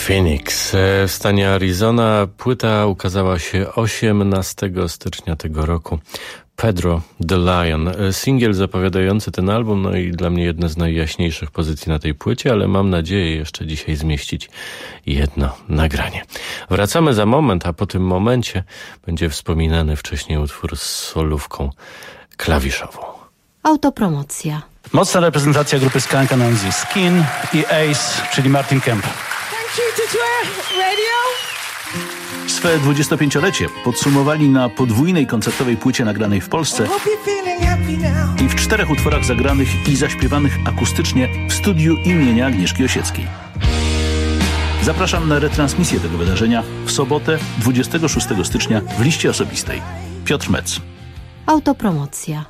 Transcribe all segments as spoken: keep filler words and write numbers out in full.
Phoenix w stanie Arizona. Płyta ukazała się osiemnastego stycznia tego roku. Pedro the Lion. Singiel zapowiadający ten album, no i dla mnie jedna z najjaśniejszych pozycji na tej płycie, ale mam nadzieję jeszcze dzisiaj zmieścić jedno nagranie. Wracamy za moment, a po tym momencie będzie wspominany wcześniej utwór z solówką klawiszową. Autopromocja. Mocna reprezentacja grupy Skunk Anansi. Skin i Ace, czyli Martin Kemp. Swe dwudziestopięciolecie podsumowali na podwójnej koncertowej płycie nagranej w Polsce i w czterech utworach zagranych i zaśpiewanych akustycznie w studiu imienia Agnieszki Osieckiej. Zapraszam na retransmisję tego wydarzenia w sobotę dwudziestego szóstego stycznia w liście osobistej. Piotr Metz. Autopromocja.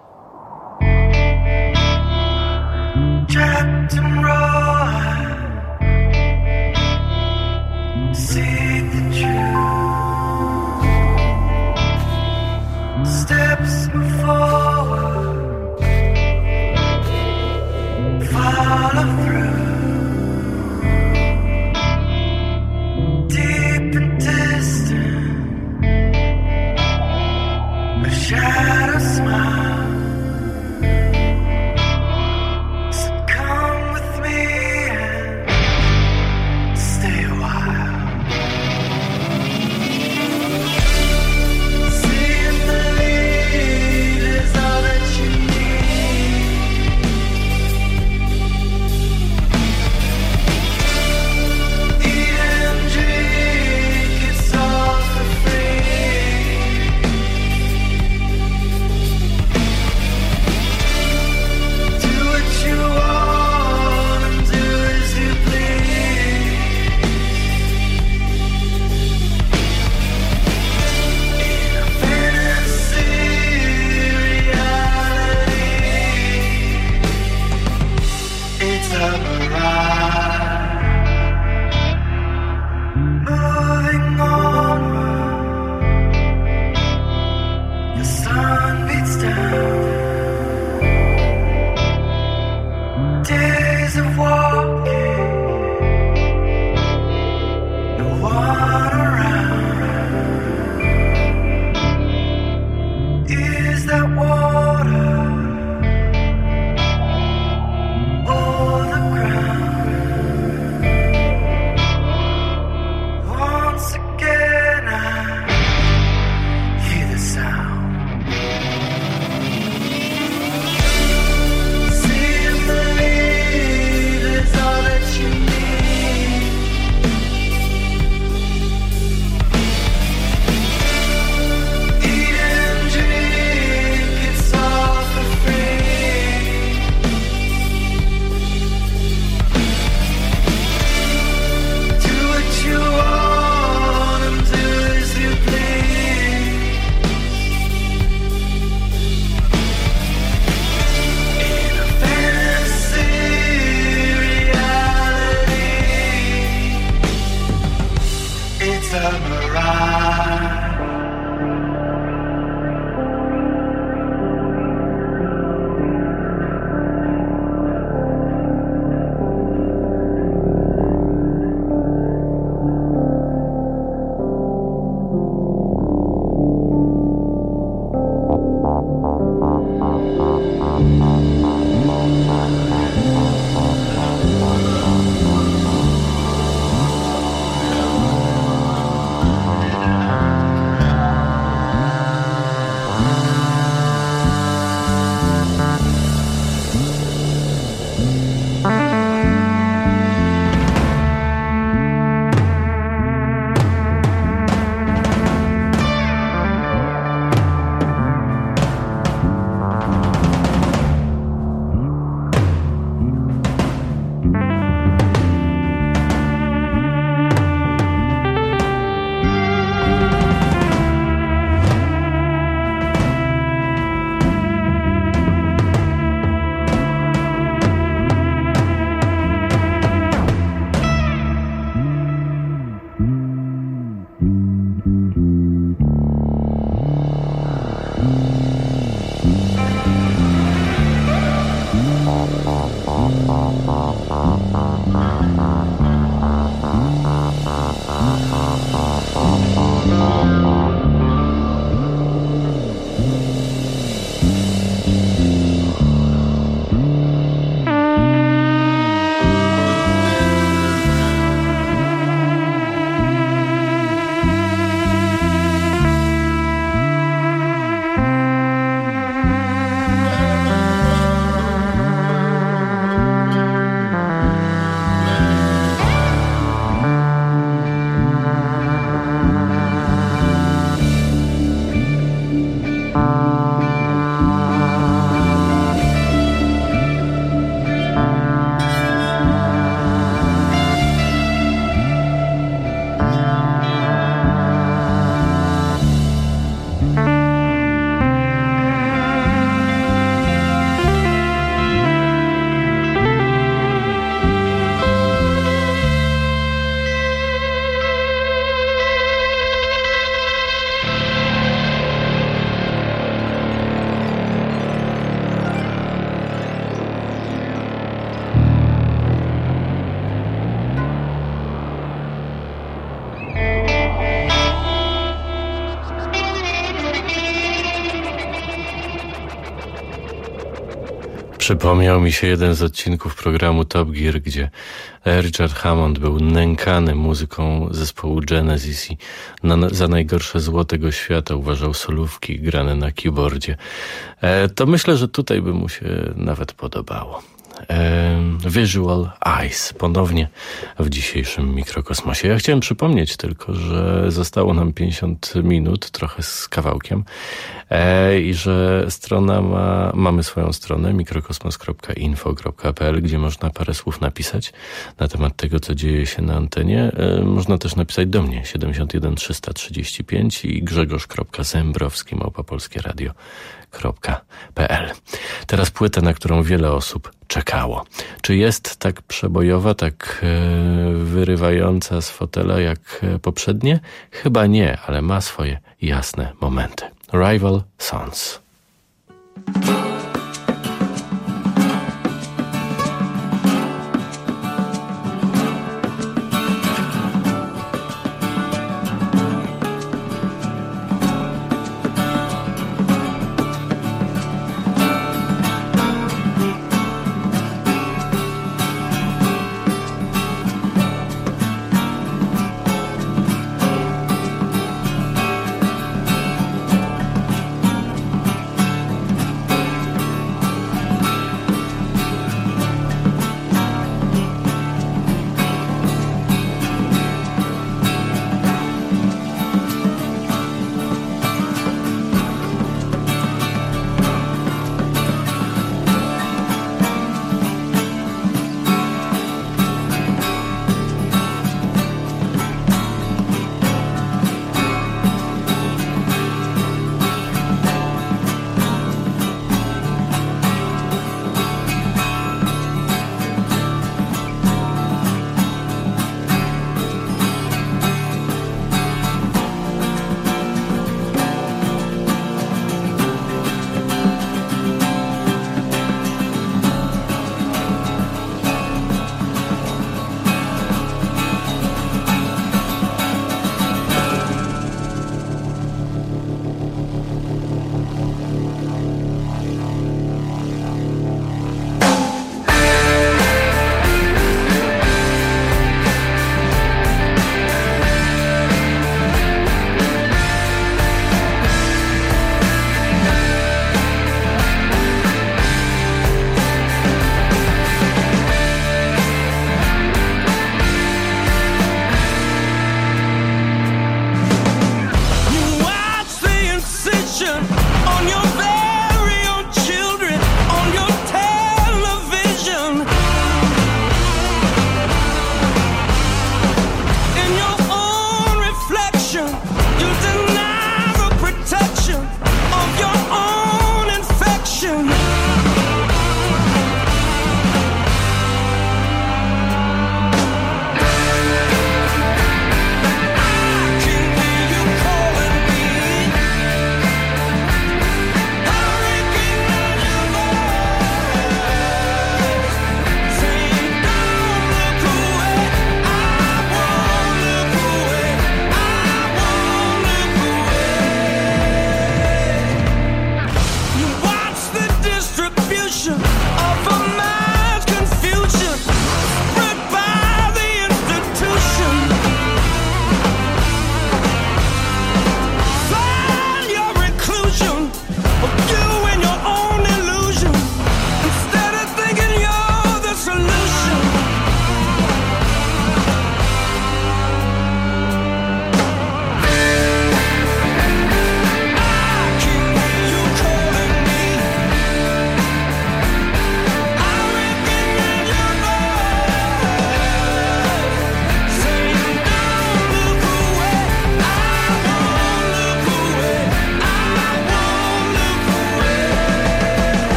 See the truth. Steps forward, follow through. Deep and distant, a shadow smile. So come with me and stay a while. Thank you. Przypomniał mi się jeden z odcinków programu Top Gear, gdzie Richard Hammond był nękany muzyką zespołu Genesis i na, za najgorsze zło tego świata uważał solówki grane na keyboardzie. E, to myślę, że tutaj by mu się nawet podobało. Visual Eyes ponownie w dzisiejszym mikrokosmosie. Ja chciałem przypomnieć tylko, że zostało nam pięćdziesiąt minut, trochę z kawałkiem, e, i że strona ma, mamy swoją stronę mikrokosmos kropka info kropka p l, gdzie można parę słów napisać na temat tego, co dzieje się na antenie. E, można też napisać do mnie siedemdziesiąt jeden trzysta trzydzieści pięć i grzegorz kropka zembrowski małpa polskie radio kropka p l. Teraz płytę, na którą wiele osób czekało. Czy jest tak przebojowa, tak e, wyrywająca z fotela jak poprzednie? Chyba nie, ale ma swoje jasne momenty. Rival Sons.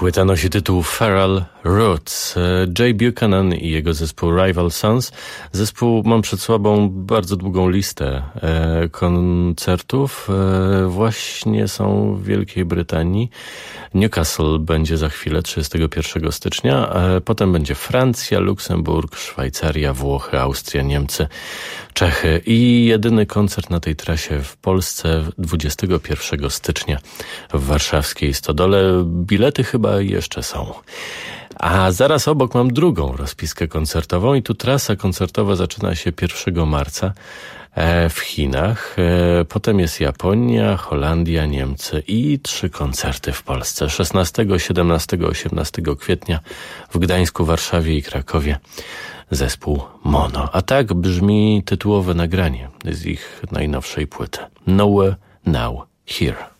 Płyta nosi tytuł Feral Roots. Jay Buchanan i jego zespół Rival Sons. Zespół mam przed sobą bardzo długą listę e, koncertów. E, właśnie są w Wielkiej Brytanii. Newcastle będzie za chwilę, trzydziestego pierwszego stycznia. E, potem będzie Francja, Luksemburg, Szwajcaria, Włochy, Austria, Niemcy, Czechy. I jedyny koncert na tej trasie w Polsce dwudziestego pierwszego stycznia w warszawskiej Stodole. Bilety chyba jeszcze są. A zaraz obok mam drugą rozpiskę koncertową i tu trasa koncertowa zaczyna się pierwszego marca w Chinach. Potem jest Japonia, Holandia, Niemcy i trzy koncerty w Polsce. szesnastego, siedemnastego, osiemnastego kwietnia w Gdańsku, Warszawie i Krakowie zespół Mono. A tak brzmi tytułowe nagranie z ich najnowszej płyty. Nowhere, Now, Here.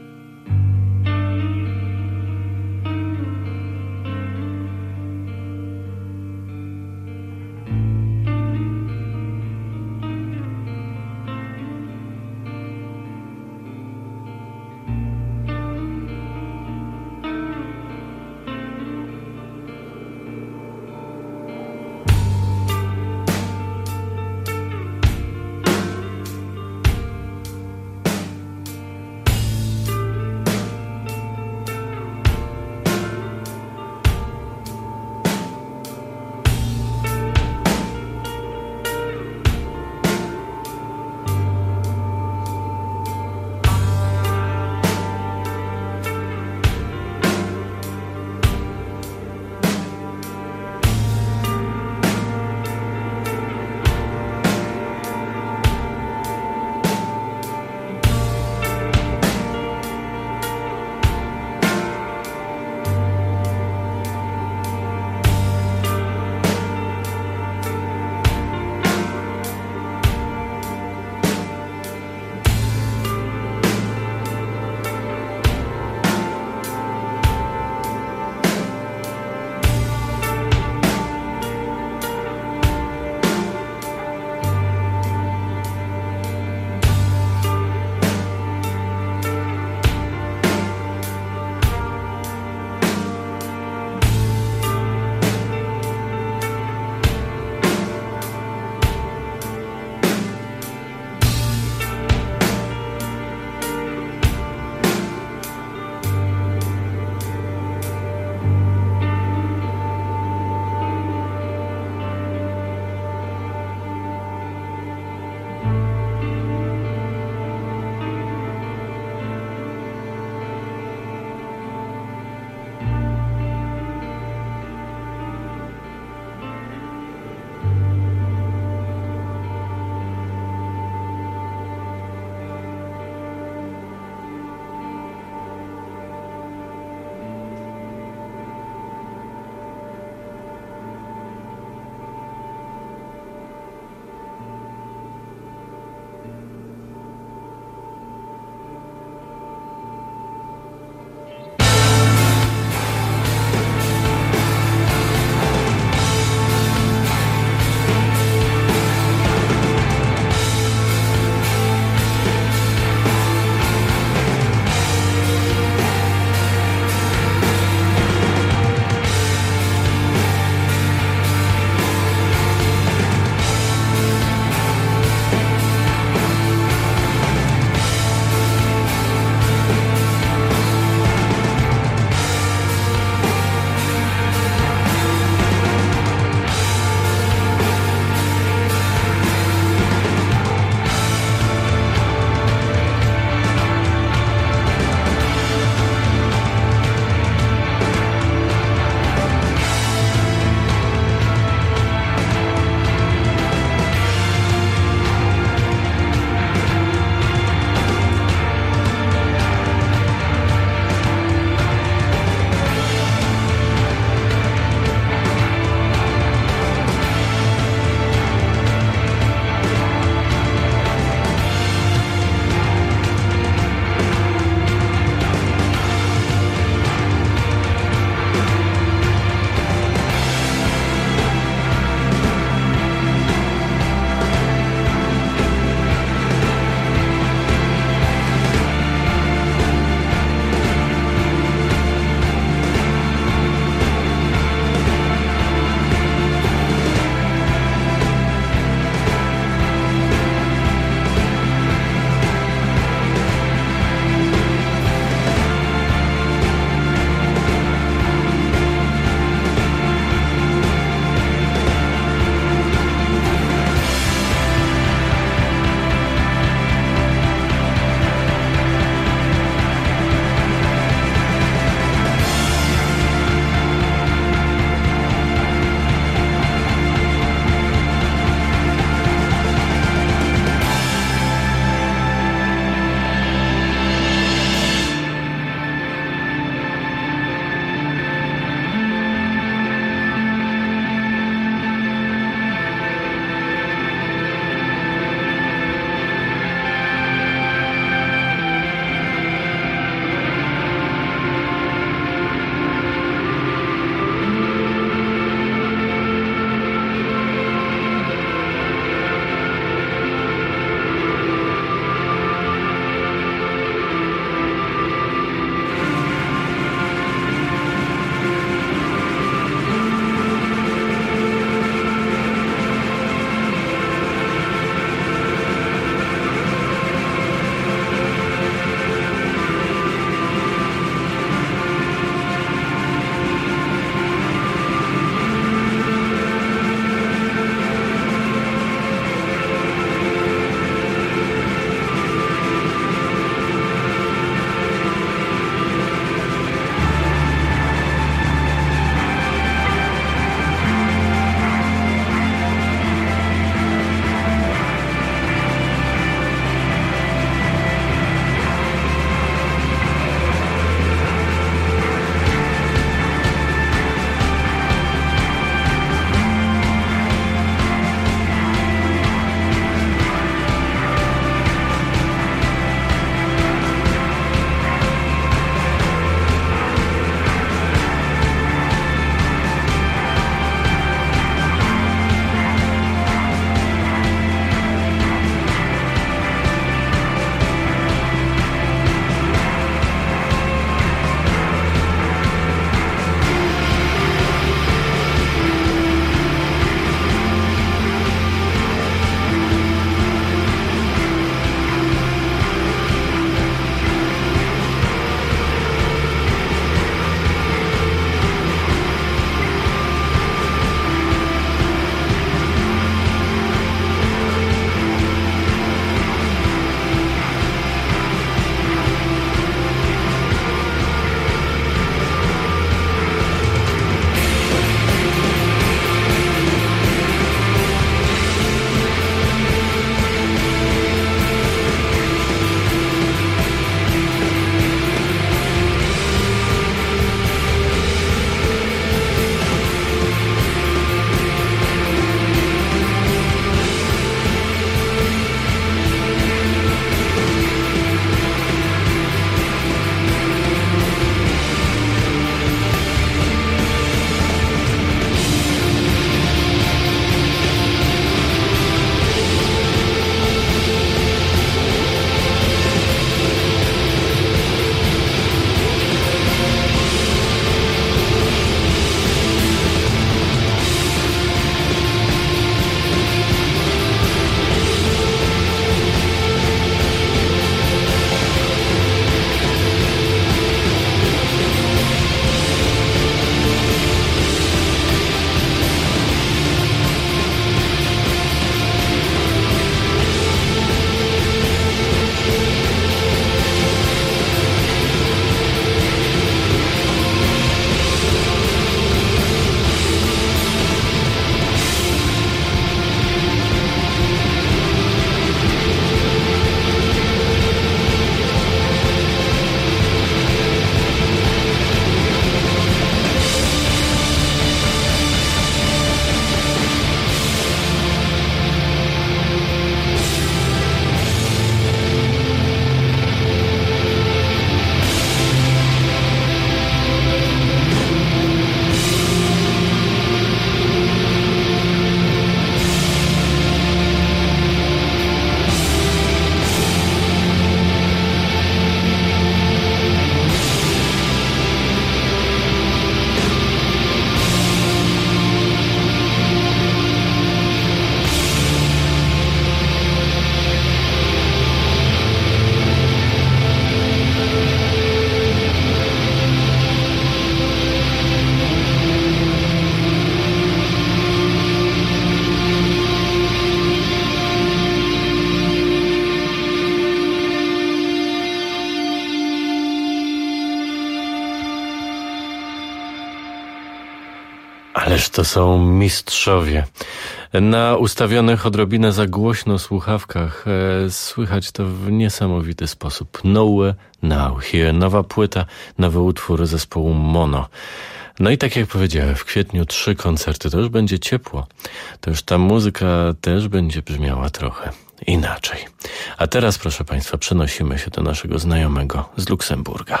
Ależ to są mistrzowie. Na ustawionych odrobinę za głośno słuchawkach e, słychać to w niesamowity sposób. Nowhere Now Here, nowa płyta, nowy utwór zespołu Mono. No i tak jak powiedziałem, w kwietniu trzy koncerty, to już będzie ciepło. To już ta muzyka też będzie brzmiała trochę inaczej. A teraz, proszę Państwa, przenosimy się do naszego znajomego z Luksemburga.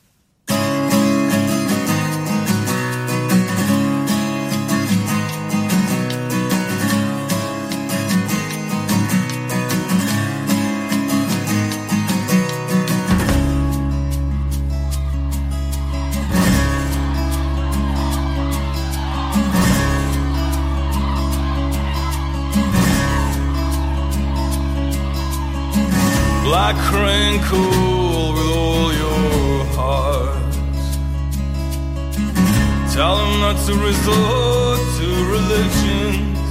Black rain cool with all your heart. Tell them not to resort to religions.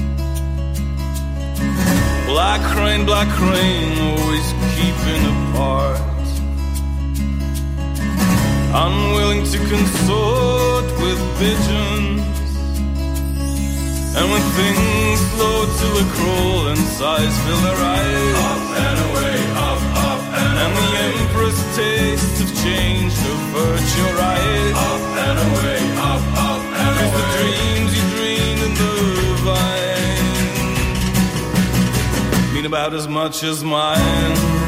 Black rain, black rain, always keeping apart. Unwilling to consort with pigeons. And when things slow to a crawl and sighs fill their eyes, up and away, up, up and, and away. And the empress tastes of change avert your eyes, up and away, up, up and away. 'Cause the dreams you dream in the vine mean about as much as mine.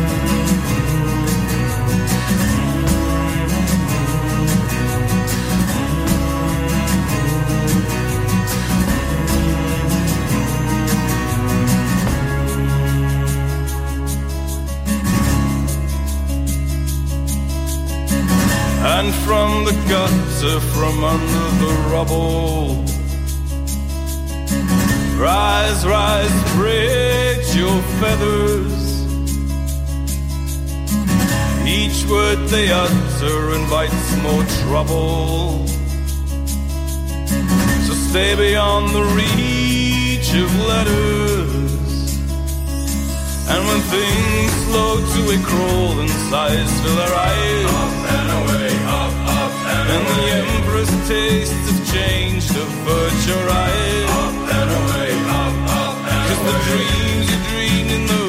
And from the gutter, from under the rubble, rise, rise, spread your feathers. Each word they utter invites more trouble. So stay beyond the reach of letters. And when things slow to a crawl and sighs fill their eyes, up and away, up, up and, and away. The empress tastes of change avert your eyes, up and away, up, up and 'cause away. The dreams you dream in the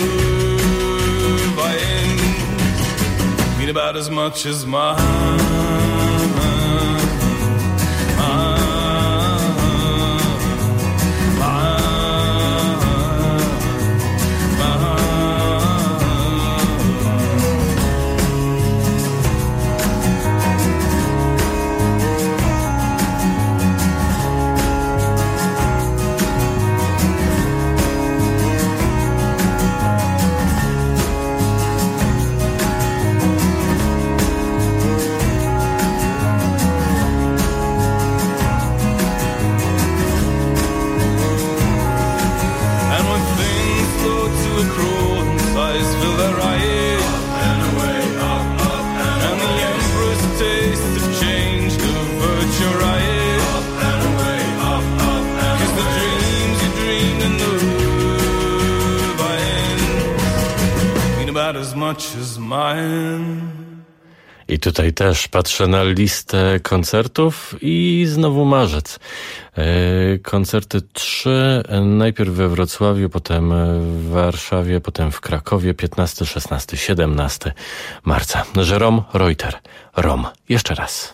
vine mean about as much as mine. As much as mine. I tutaj też patrzę na listę koncertów i znowu marzec. E, koncerty trzy, najpierw we Wrocławiu, potem w Warszawie, potem w Krakowie, piętnastego, szesnastego, siedemnastego marca. Jerome Reuter. Rom. Jeszcze raz.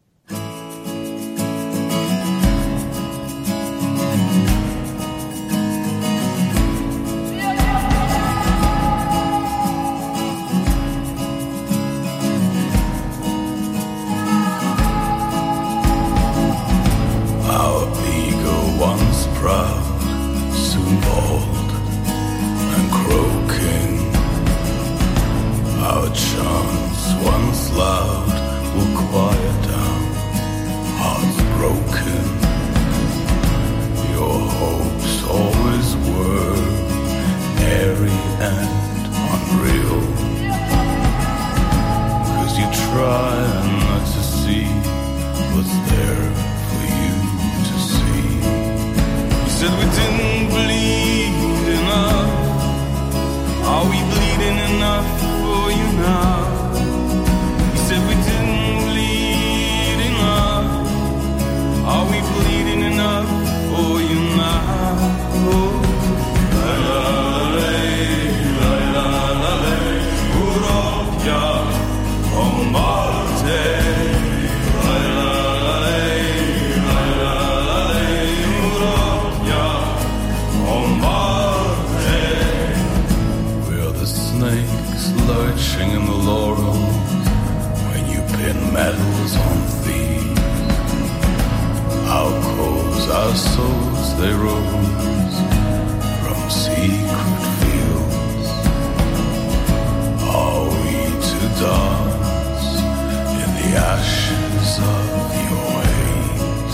Proud, soon bald and croaking. Our chants, once loud, will quiet down. Hearts broken. Your hopes always were airy and unreal. 'Cause you try not to see what's there for you to see. Said we didn't bleed enough. Are we bleeding enough for you now? He said we didn't bleed enough. Are we bleeding our souls they rose from secret fields. Are we to dance in the ashes of your ways?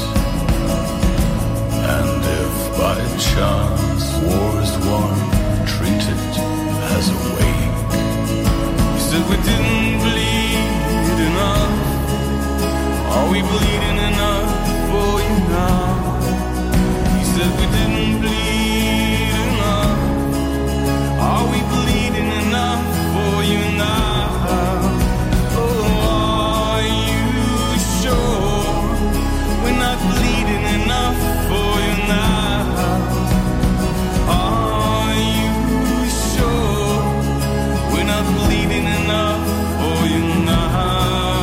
And if by chance war's won, treat it as a wake. You said we didn't bleed enough. Are we bleeding enough for you now? You said we didn't bleed enough. Are we bleeding enough for you now? Oh, are you sure we're not bleeding enough for you now? Are you sure we're not bleeding enough for you now?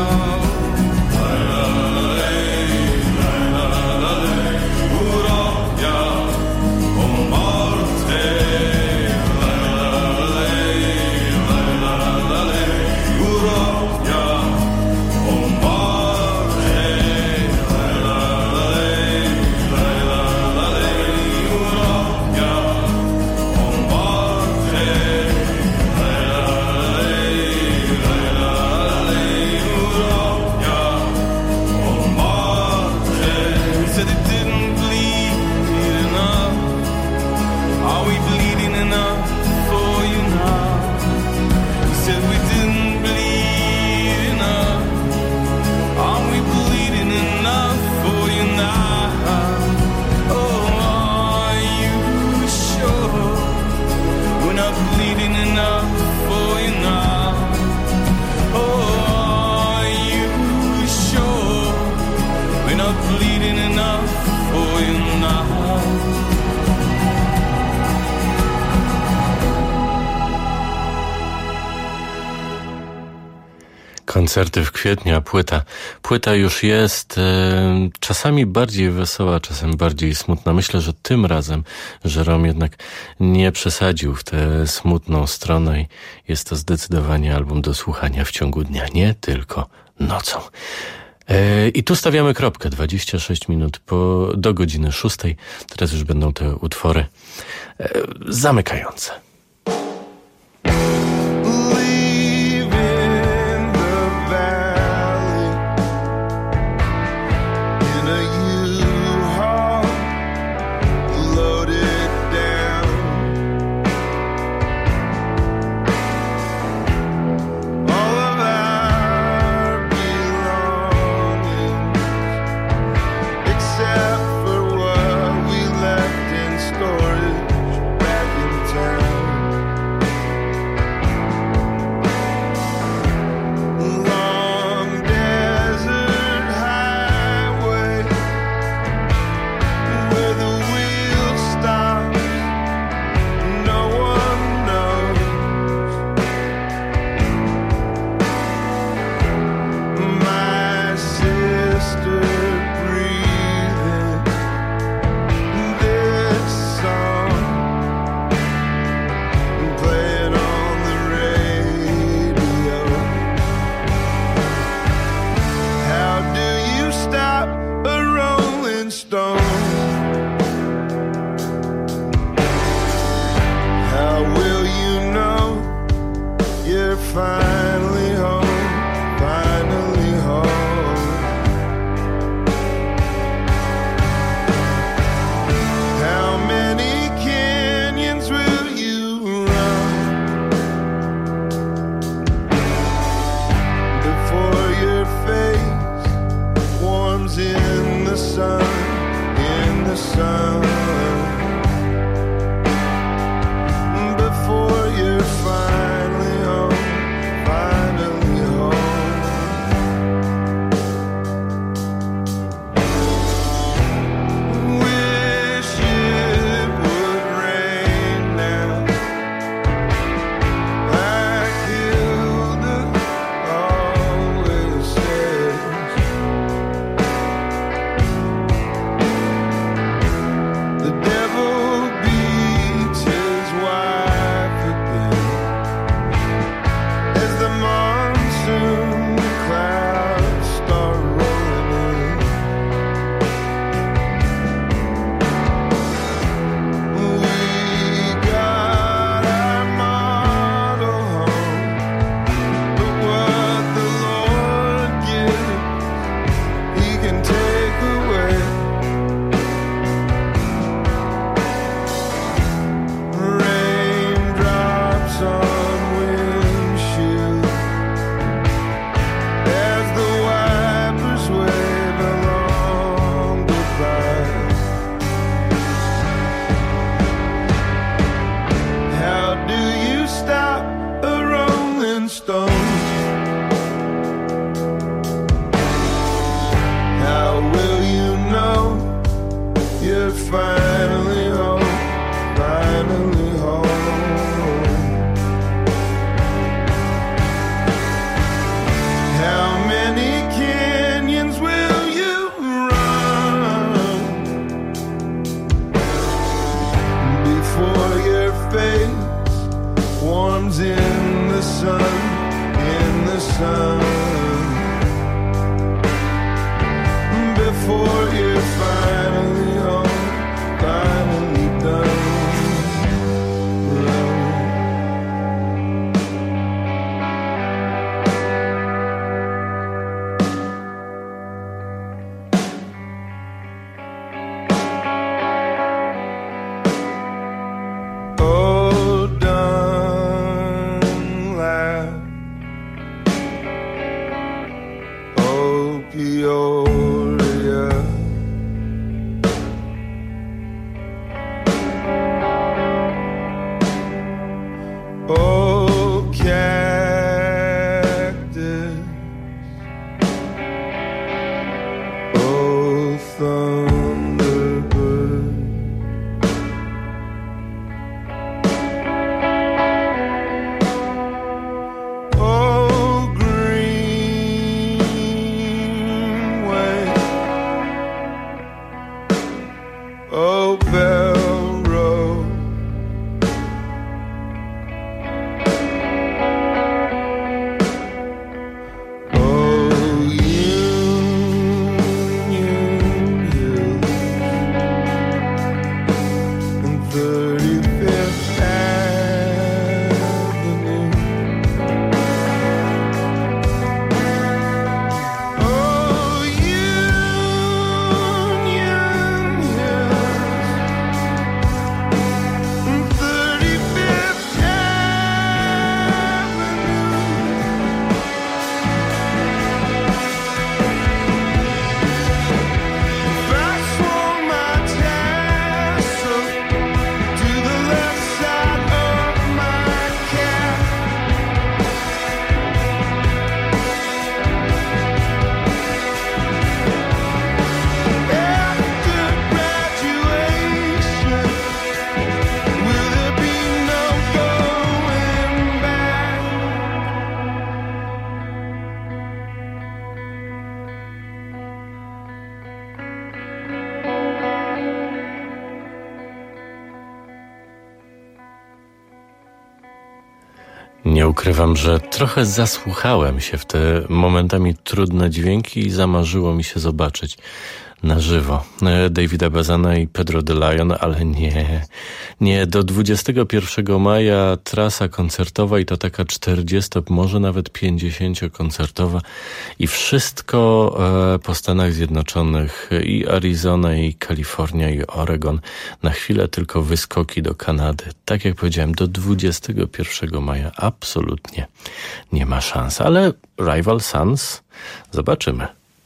Koncerty w kwietniu, a płyta. Płyta już jest e, czasami bardziej wesoła, czasem bardziej smutna. Myślę, że tym razem Jérôme jednak nie przesadził w tę smutną stronę i jest to zdecydowanie album do słuchania w ciągu dnia, nie tylko nocą. E, I tu stawiamy kropkę. dwadzieścia sześć minut po, do godziny szóstej. Teraz już będą te utwory e, zamykające. Before you're finally home, finally you're finally home, finally home. How many canyons will you run before your face warms in the sun, in the sun? Before you're finally home, finally done. Oh, done laugh. Oh, Peoria. Oh, cactus. Oh, thunderbird. Oh, greenway. Oh, Bell Road. Oh, Union Hills and thirty-fifth Avenue. Oh, Union Hills and thirty-fifth Avenue. If I swung my tassel to the left side of my cap, after graduation, will there be no going back? Nie ukrywam, że trochę zasłuchałem się w te momentami trudne dźwięki i zamarzyło mi się zobaczyć na żywo Davida Bazana i Pedro de Leon, ale nie, nie, do dwudziestego pierwszego maja trasa koncertowa i to taka czterdziesto, może nawet pięćdziesięciokoncertowa i wszystko e, po Stanach Zjednoczonych, i Arizona, i Kalifornia, i Oregon. Na chwilę tylko wyskoki do Kanady. Tak jak powiedziałem, do dwudziestego pierwszego maja absolutnie nie ma szans, ale Rival Sons zobaczymy.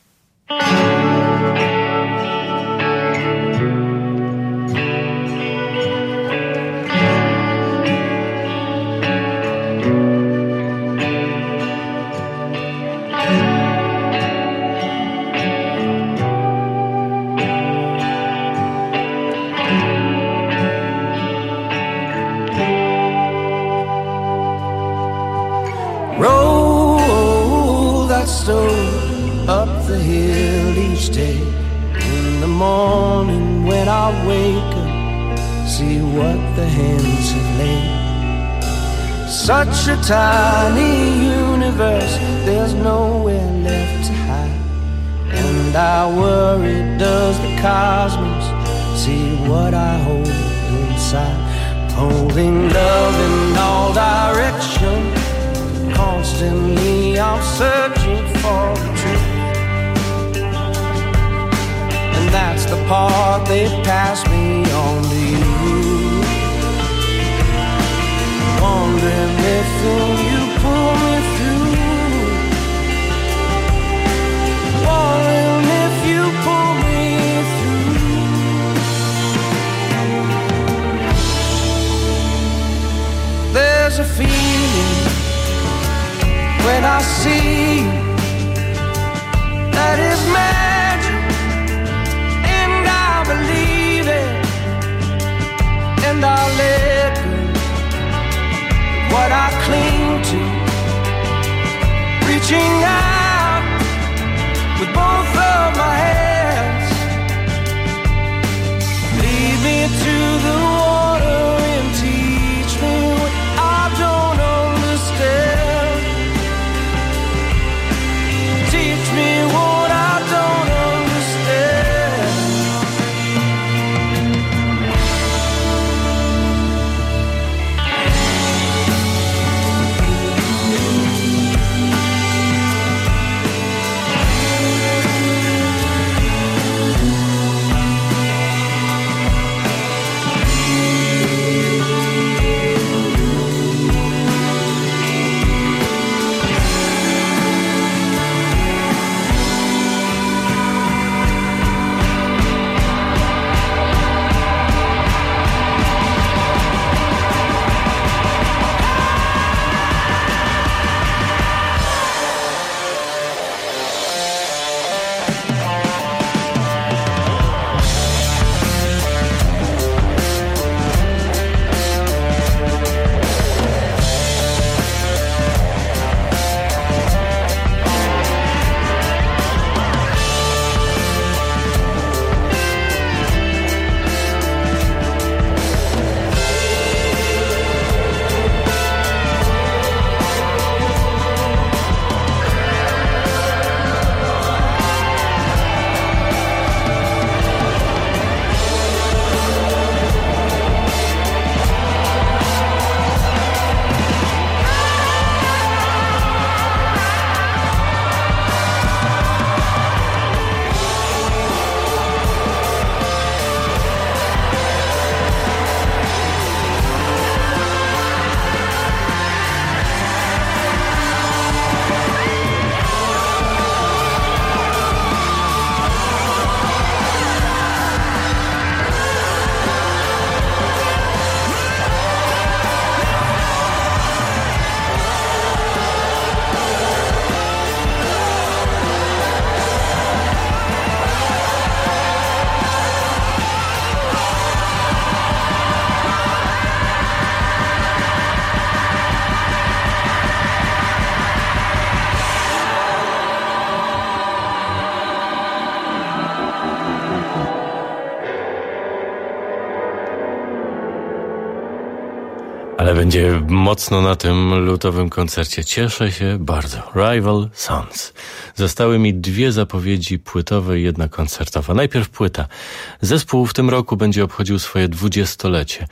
Roll that stone up the hill each day. In the morning when I wake up, see what the hens have laid. Such a tiny universe, there's nowhere left to hide. And I worry, does the cosmos see what I hold inside? Holding love in all directions. Constantly I'm searching for the truth, and that's the part they pass me on to you. Wondering if you pull me through. Wondering if you pull me through. There's a feeling when I see you that is magic, and I believe it. to the water and teach me what I don't understand. Teach me what I don't understand. Ale będzie mocno na tym lutowym koncercie. Cieszę się bardzo. Rival Sons. Zostały mi dwie zapowiedzi płytowe i jedna koncertowa. Najpierw płyta. Zespół w tym roku będzie obchodził swoje dwudziestolecie.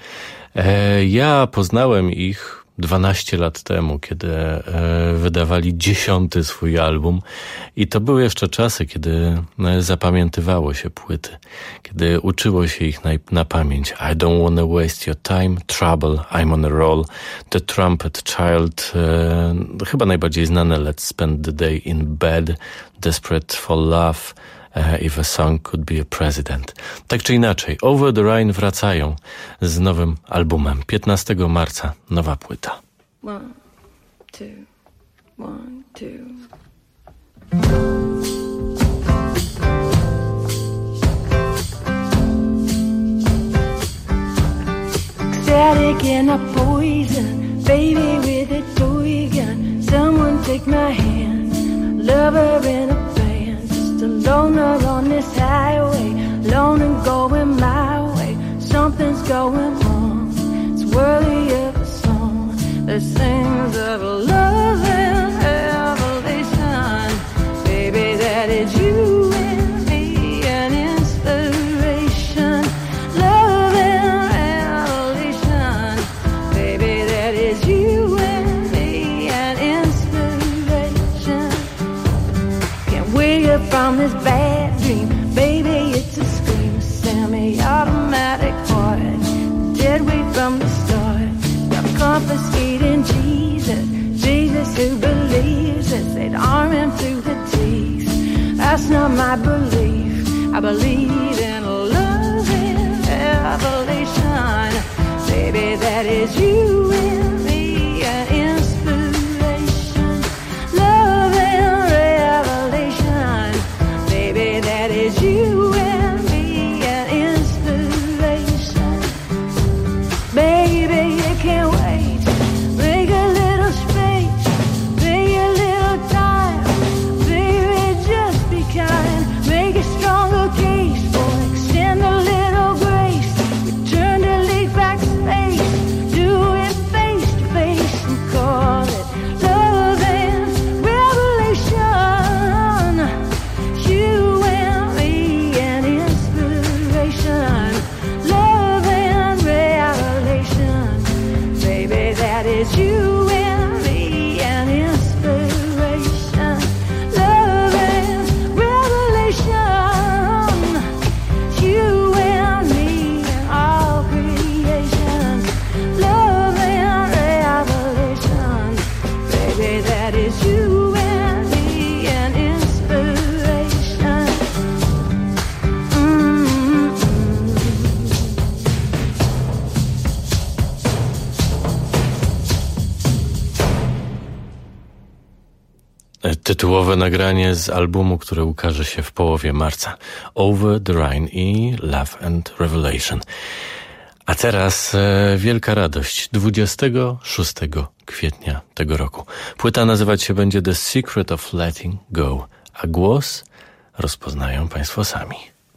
E, ja poznałem ich dwanaście lat temu, kiedy e, wydawali dziesiąty swój album i to były jeszcze czasy, kiedy e, zapamiętywało się płyty, kiedy uczyło się ich na, na pamięć. I don't wanna waste your time, Trouble, I'm on a roll, The Trumpet Child, e, chyba najbardziej znane Let's spend the day in bed, Desperate for love, If a Song Could Be a President. Tak czy inaczej, Over the Rhine wracają z nowym albumem. piętnastego marca nowa płyta. One, two, one, two. Ecstatic and a poison, baby with a toy gun. Someone take my hand, lover in a a loner on this highway, alone and going my way. Something's going wrong, it's worthy of a song that sings of love and revelation. Baby, that is you and me, an inspiration. Love and revelation. Baby, that is you and me, an inspiration. Can't wake up from this bad dream, baby, it's a scream. Semi-automatic heart, dead weight from the start. Got confiscating Jesus, Jesus who believes us. They'd arm him to the teeth. That's not my belief. I believe in love and revelation. Baby, that is you and me, an inspiration. Love and revelation. Baby, that is you and me, an inspiration. Baby, you can't wait. Make a little space, make a little time. Baby, just be kind. Make a stronger case, or extend a little grace. Tytułowe nagranie z albumu, które ukaże się w połowie marca. Over the Rhine i Love and Revelation. A teraz e, wielka radość. dwudziestego szóstego kwietnia tego roku. Płyta nazywać się będzie The Secret of Letting Go, a głos rozpoznają Państwo sami.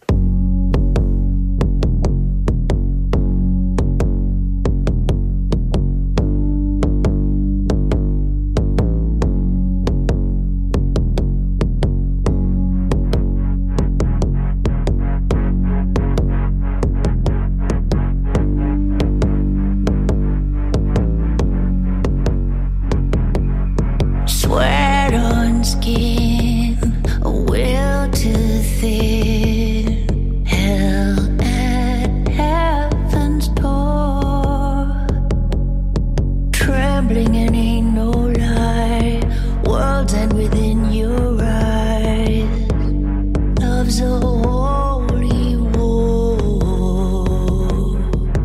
Sweat on skin, a will too thin, hell at heaven's door. Trembling and ain't no lie, worlds end within your eyes. Love's a holy war.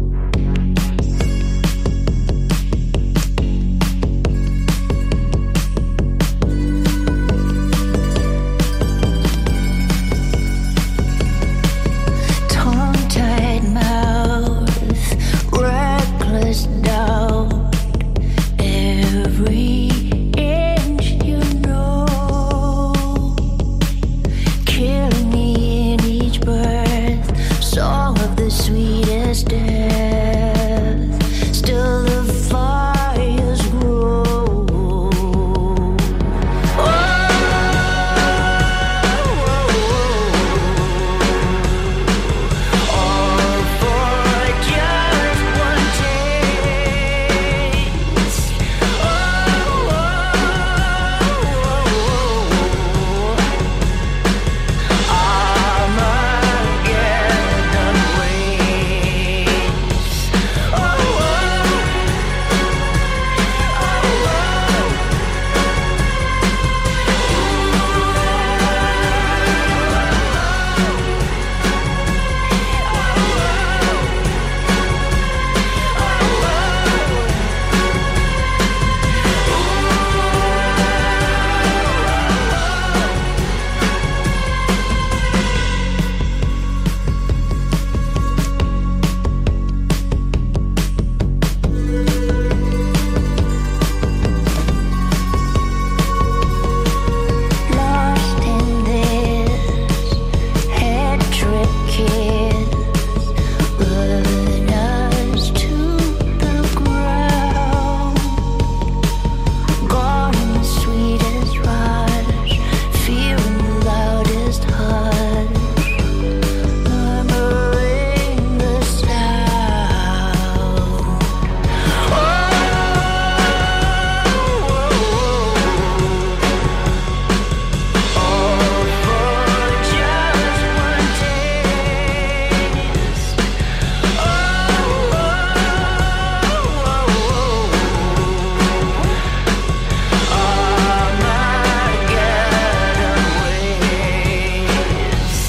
Tongue-tied mouth, reckless doubt, every inch you know, killing me in each birth, song of the sweetest death, still the fires grow. All for just one taste. Armageddon waits. Lost in this head-trick kiss, run us to the ground. Gone in the sweetest rush, fearing the loudest hush, murmuring the sound. All for just one taste. Armageddon waits.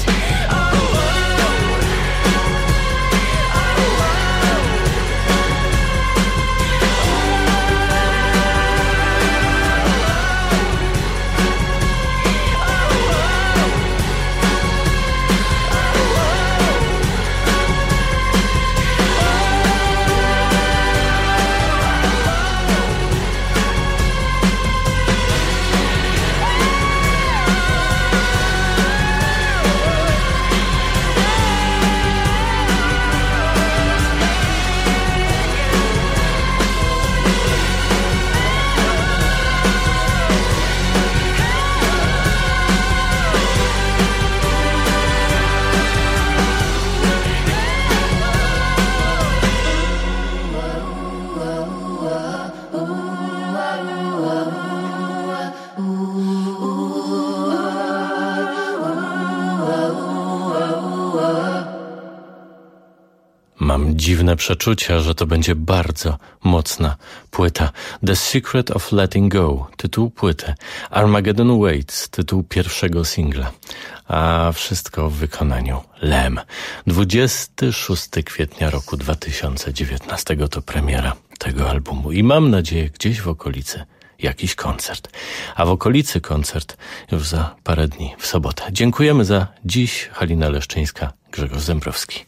Mam dziwne przeczucia, że to będzie bardzo mocna płyta. The Secret of Letting Go, tytuł płyty. Armageddon Waits, tytuł pierwszego singla. A wszystko w wykonaniu Lem. dwudziestego szóstego kwietnia roku dwa tysiące dziewiętnastego to premiera tego albumu. I mam nadzieję gdzieś w okolicy jakiś koncert. A w okolicy koncert już za parę dni, w sobotę. Dziękujemy za dziś. Halina Leszczyńska, Grzegorz Zembrowski.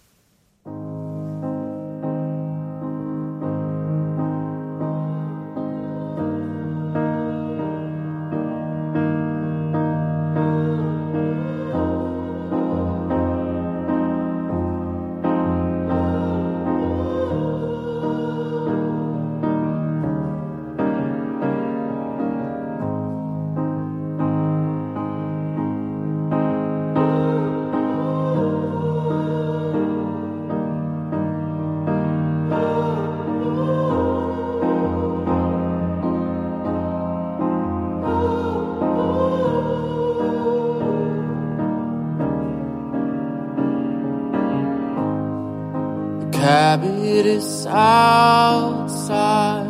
Cabin is outside.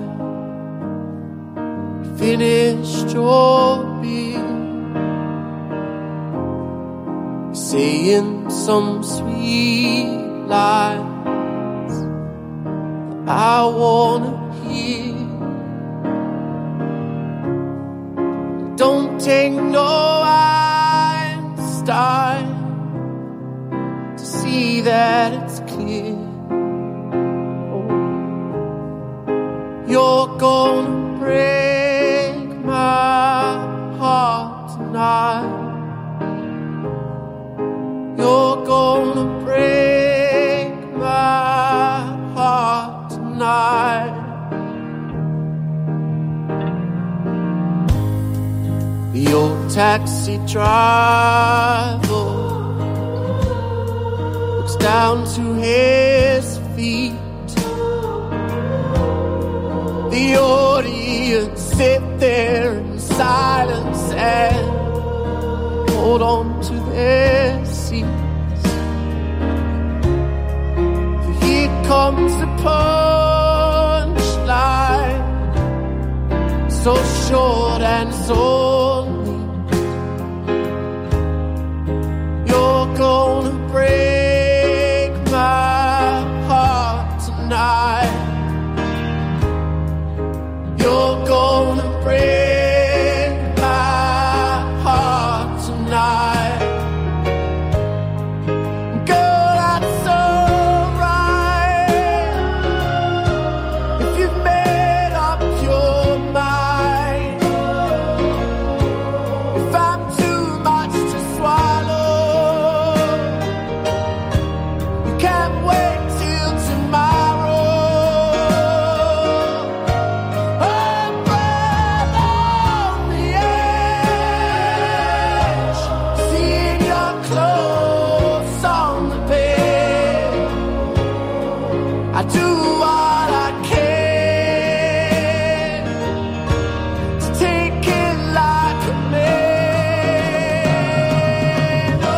Finished your beer, saying some sweet lies that I wanna hear. Don't take no Einstein to see that it's clear. You're gonna break my heart tonight. You're gonna break my heart tonight. Your taxi driver looks down to his feet. The audience sit there in silence and hold on to their seats. For here comes the punchline, so short and so neat. You're gonna break my heart tonight. You're gonna break my heart tonight. Girl, that's alright if you've made up your mind. If I'm too much to swallow, you can't wait till tomorrow. I do what I can to take it like a man. Oh.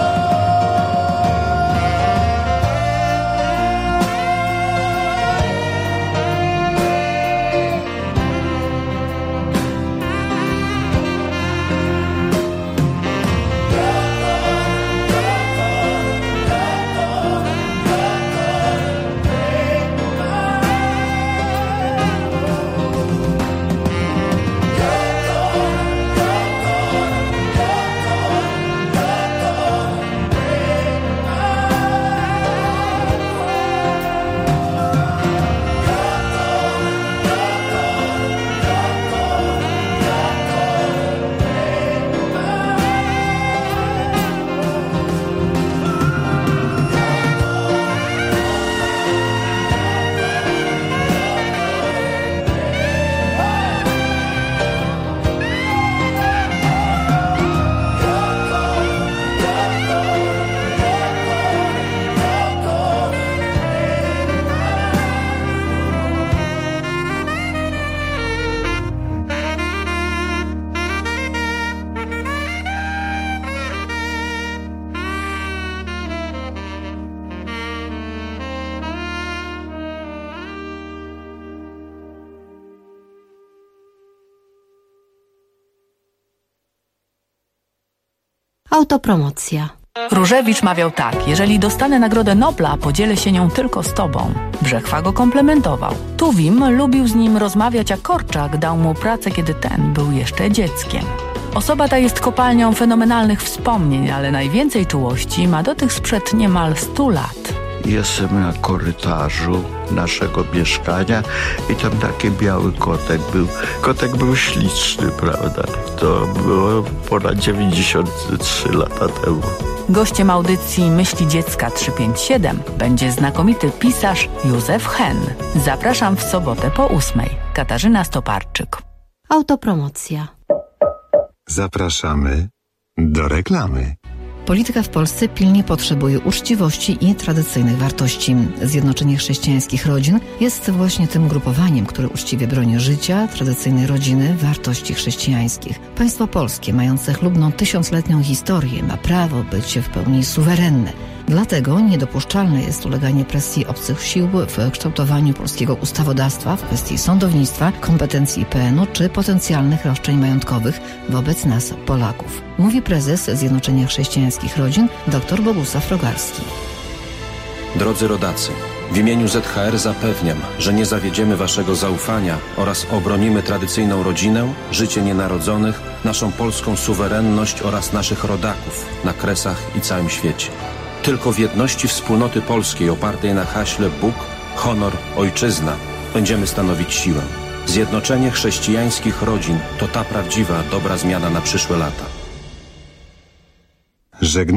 Autopromocja. Różewicz mawiał tak: jeżeli dostanę Nagrodę Nobla, podzielę się nią tylko z tobą. Brzechwa go komplementował. Tuwim lubił z nim rozmawiać, a Korczak dał mu pracę, kiedy ten był jeszcze dzieckiem. Osoba ta jest kopalnią fenomenalnych wspomnień, ale najwięcej czułości ma do tych sprzed niemal stu lat. Jestem na korytarzu naszego mieszkania i tam taki biały kotek był. Kotek był śliczny, prawda? To było ponad dziewięćdziesiąt trzy lata temu. Gościem audycji Myśli Dziecka trzysta pięćdziesiąt siedem będzie znakomity pisarz Józef Henn. Zapraszam w sobotę po ósmej. Katarzyna Stoparczyk. Autopromocja. Zapraszamy do reklamy. Polityka w Polsce pilnie potrzebuje uczciwości i tradycyjnych wartości. Zjednoczenie Chrześcijańskich Rodzin jest właśnie tym ugrupowaniem, które uczciwie broni życia, tradycyjnej rodziny, wartości chrześcijańskich. Państwo polskie, mające chlubną tysiącletnią historię, ma prawo być w pełni suwerenne. Dlatego niedopuszczalne jest uleganie presji obcych sił w kształtowaniu polskiego ustawodawstwa w kwestii sądownictwa, kompetencji P N u czy potencjalnych roszczeń majątkowych wobec nas, Polaków. Mówi prezes Zjednoczenia Chrześcijańskich Rodzin dr Bogusław Rogalski. Drodzy rodacy, w imieniu Z H R zapewniam, że nie zawiedziemy waszego zaufania oraz obronimy tradycyjną rodzinę, życie nienarodzonych, naszą polską suwerenność oraz naszych rodaków na Kresach i całym świecie. Tylko w jedności wspólnoty polskiej opartej na haśle Bóg, honor, ojczyzna będziemy stanowić siłę. Zjednoczenie chrześcijańskich rodzin to ta prawdziwa, dobra zmiana na przyszłe lata. Żegnamy.